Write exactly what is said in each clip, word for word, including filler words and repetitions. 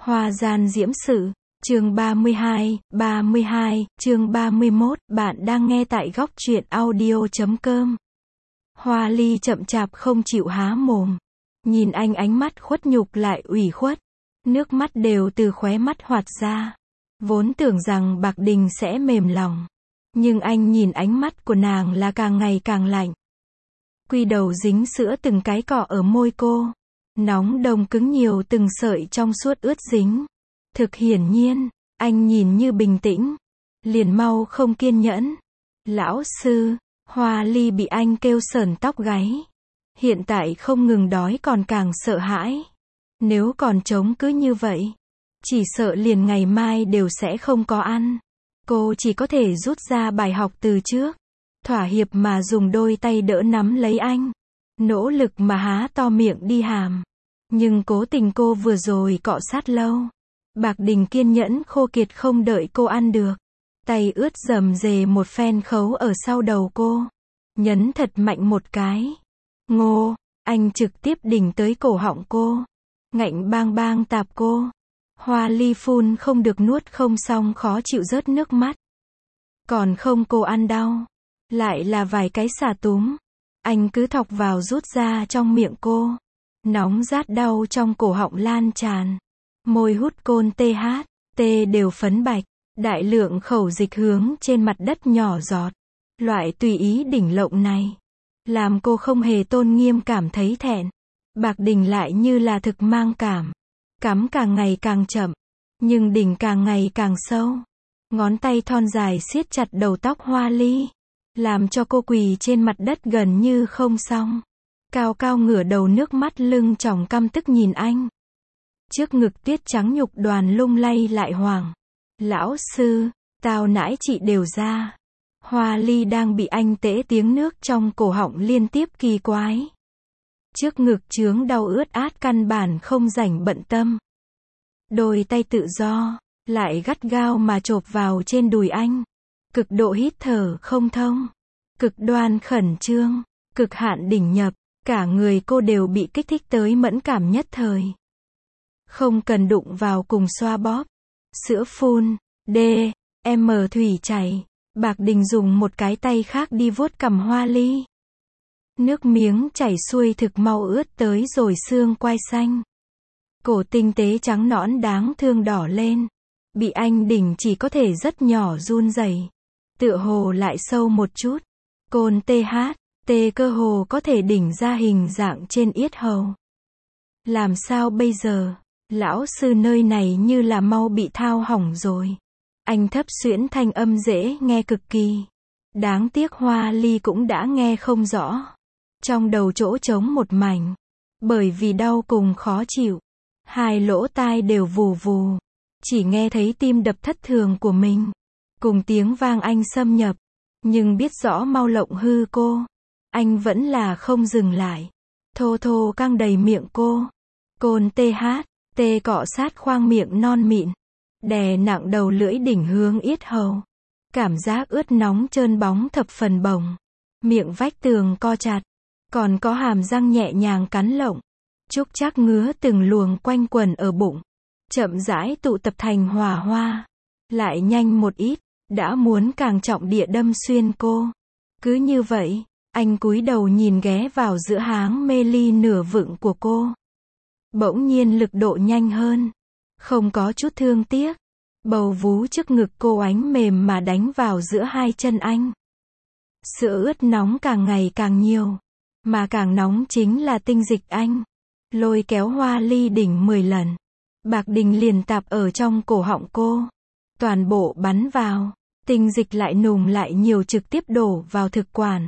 Hoa gian diễm sự, chương ba mươi hai, ba mươi hai, chương ba mươi mốt, bạn đang nghe tại góc truyện audio chấm com. Hoa ly chậm chạp không chịu há mồm. Nhìn anh ánh mắt khuất nhục lại ủy khuất. Nước mắt đều từ khóe mắt hoạt ra. Vốn tưởng rằng Bạc Đình sẽ mềm lòng. Nhưng anh nhìn ánh mắt của nàng là càng ngày càng lạnh. Quy đầu dính sữa từng cái cọ ở môi cô. Nóng đông cứng nhiều từng sợi trong suốt ướt dính. Thực hiển nhiên, anh nhìn như bình tĩnh. Liền mau không kiên nhẫn. Lão sư, Hoa ly bị anh kêu sởn tóc gáy. Hiện tại không ngừng đói còn càng sợ hãi. Nếu còn chống cứ như vậy, chỉ sợ liền ngày mai đều sẽ không có ăn. Cô chỉ có thể rút ra bài học từ trước. Thỏa hiệp mà dùng đôi tay đỡ nắm lấy anh. Nỗ lực mà há to miệng đi hàm. Nhưng cố tình cô vừa rồi cọ sát lâu. Bạc Đình kiên nhẫn khô kiệt không đợi cô ăn được. Tay ướt rầm rề một phen khấu ở sau đầu cô. Nhấn thật mạnh một cái. Ngô, anh trực tiếp đỉnh tới cổ họng cô. Ngạnh bang bang tạp cô. Hoa ly phun không được nuốt không xong khó chịu rớt nước mắt. Còn không cô ăn đau. Lại là vài cái xả túm. Anh cứ thọc vào rút ra trong miệng cô. Nóng rát đau trong cổ họng lan tràn. Môi hút côn tê hát, tê đều phấn bạch. Đại lượng khẩu dịch hướng trên mặt đất nhỏ giọt. Loại tùy ý đỉnh lộng này. Làm cô không hề tôn nghiêm cảm thấy thẹn. Bạc Đình lại như là thực mang cảm. Cắm càng ngày càng chậm. Nhưng đỉnh càng ngày càng sâu. Ngón tay thon dài siết chặt đầu tóc Hoa ly. Làm cho cô quỳ trên mặt đất gần như không xong. Cao cao ngửa đầu nước mắt lưng tròng căm tức nhìn anh. Trước ngực tuyết trắng nhục đoàn lung lay lại hoàng. Lão sư, tao nãi chị đều ra. Hoa ly đang bị anh tễ tiếng nước trong cổ họng liên tiếp kỳ quái. Trước ngực chướng đau ướt át căn bản không rảnh bận tâm. Đôi tay tự do, lại gắt gao mà chộp vào trên đùi anh. Cực độ hít thở không thông. Cực đoan khẩn trương. Cực hạn đỉnh nhập. Cả người cô đều bị kích thích tới mẫn cảm nhất thời. Không cần đụng vào cùng xoa bóp. Sữa phun, D, M thủy chảy. Bạc Đình dùng một cái tay khác đi vuốt cằm Hoa ly. Nước miếng chảy xuôi thực mau ướt tới rồi xương quai xanh. Cổ tinh tế trắng nõn đáng thương đỏ lên. Bị anh đỉnh chỉ có thể rất nhỏ run rẩy. Tựa hồ lại sâu một chút. Côn tê hát, tê cơ hồ có thể đỉnh ra hình dạng trên yết hầu. Làm sao bây giờ? Lão sư nơi này như là mau bị thao hỏng rồi. Anh thấp xuyễn thanh âm dễ nghe cực kỳ. Đáng tiếc Hoa ly cũng đã nghe không rõ. Trong đầu chỗ trống một mảnh. Bởi vì đau cùng khó chịu. Hai lỗ tai đều vù vù. Chỉ nghe thấy tim đập thất thường của mình. Cùng tiếng vang anh xâm nhập. Nhưng biết rõ mau lộng hư cô. Anh vẫn là không dừng lại. Thô thô căng đầy miệng cô. Côn tê hát, tê cọ sát khoang miệng non mịn. Đè nặng đầu lưỡi đỉnh hướng yết hầu. Cảm giác ướt nóng trơn bóng thập phần bồng. Miệng vách tường co chặt. Còn có hàm răng nhẹ nhàng cắn lộng. Trúc chắc ngứa từng luồng quanh quần ở bụng. Chậm rãi tụ tập thành hỏa hoa. Lại nhanh một ít. Đã muốn càng trọng địa đâm xuyên cô. Cứ như vậy, anh cúi đầu nhìn ghé vào giữa háng mê ly nửa vựng của cô. Bỗng nhiên lực độ nhanh hơn. Không có chút thương tiếc. Bầu vú trước ngực cô ánh mềm mà đánh vào giữa hai chân anh. Sữa ướt nóng càng ngày càng nhiều. Mà càng nóng chính là tinh dịch anh. Lôi kéo Hoa ly đỉnh mười lần. Bạc Đình liền tạp ở trong cổ họng cô. Toàn bộ bắn vào. Tinh dịch lại nùng lại nhiều trực tiếp đổ vào thực quản.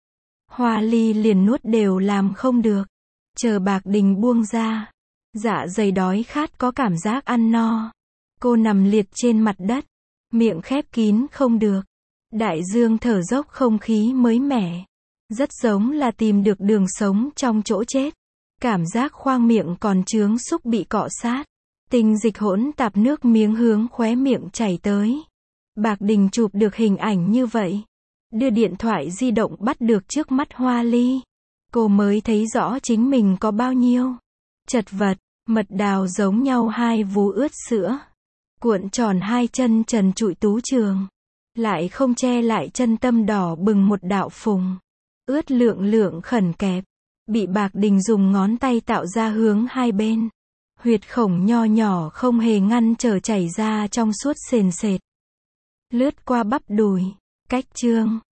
Hoa ly liền nuốt đều làm không được. Chờ Bạc Đình buông ra. Dạ dày đói khát có cảm giác ăn no. Cô nằm liệt trên mặt đất. Miệng khép kín không được. Đại dương thở dốc không khí mới mẻ. Rất giống là tìm được đường sống trong chỗ chết. Cảm giác khoang miệng còn chướng xúc bị cọ sát. Tinh dịch hỗn tạp nước miếng hướng khóe miệng chảy tới. Bạc Đình chụp được hình ảnh như vậy. Đưa điện thoại di động bắt được trước mắt Hoa ly. Cô mới thấy rõ chính mình có bao nhiêu chật vật. Mật đào giống nhau hai vú ướt sữa. Cuộn tròn hai chân trần trụi tú trường. Lại không che lại chân tâm đỏ bừng một đạo phùng. Ướt lượng lượng khẩn kẹp. Bị Bạc Đình dùng ngón tay tạo ra hướng hai bên. Huyệt khổng nho nhỏ không hề ngăn trở chảy ra trong suốt sền sệt. Lướt qua bắp đùi. Cách chương.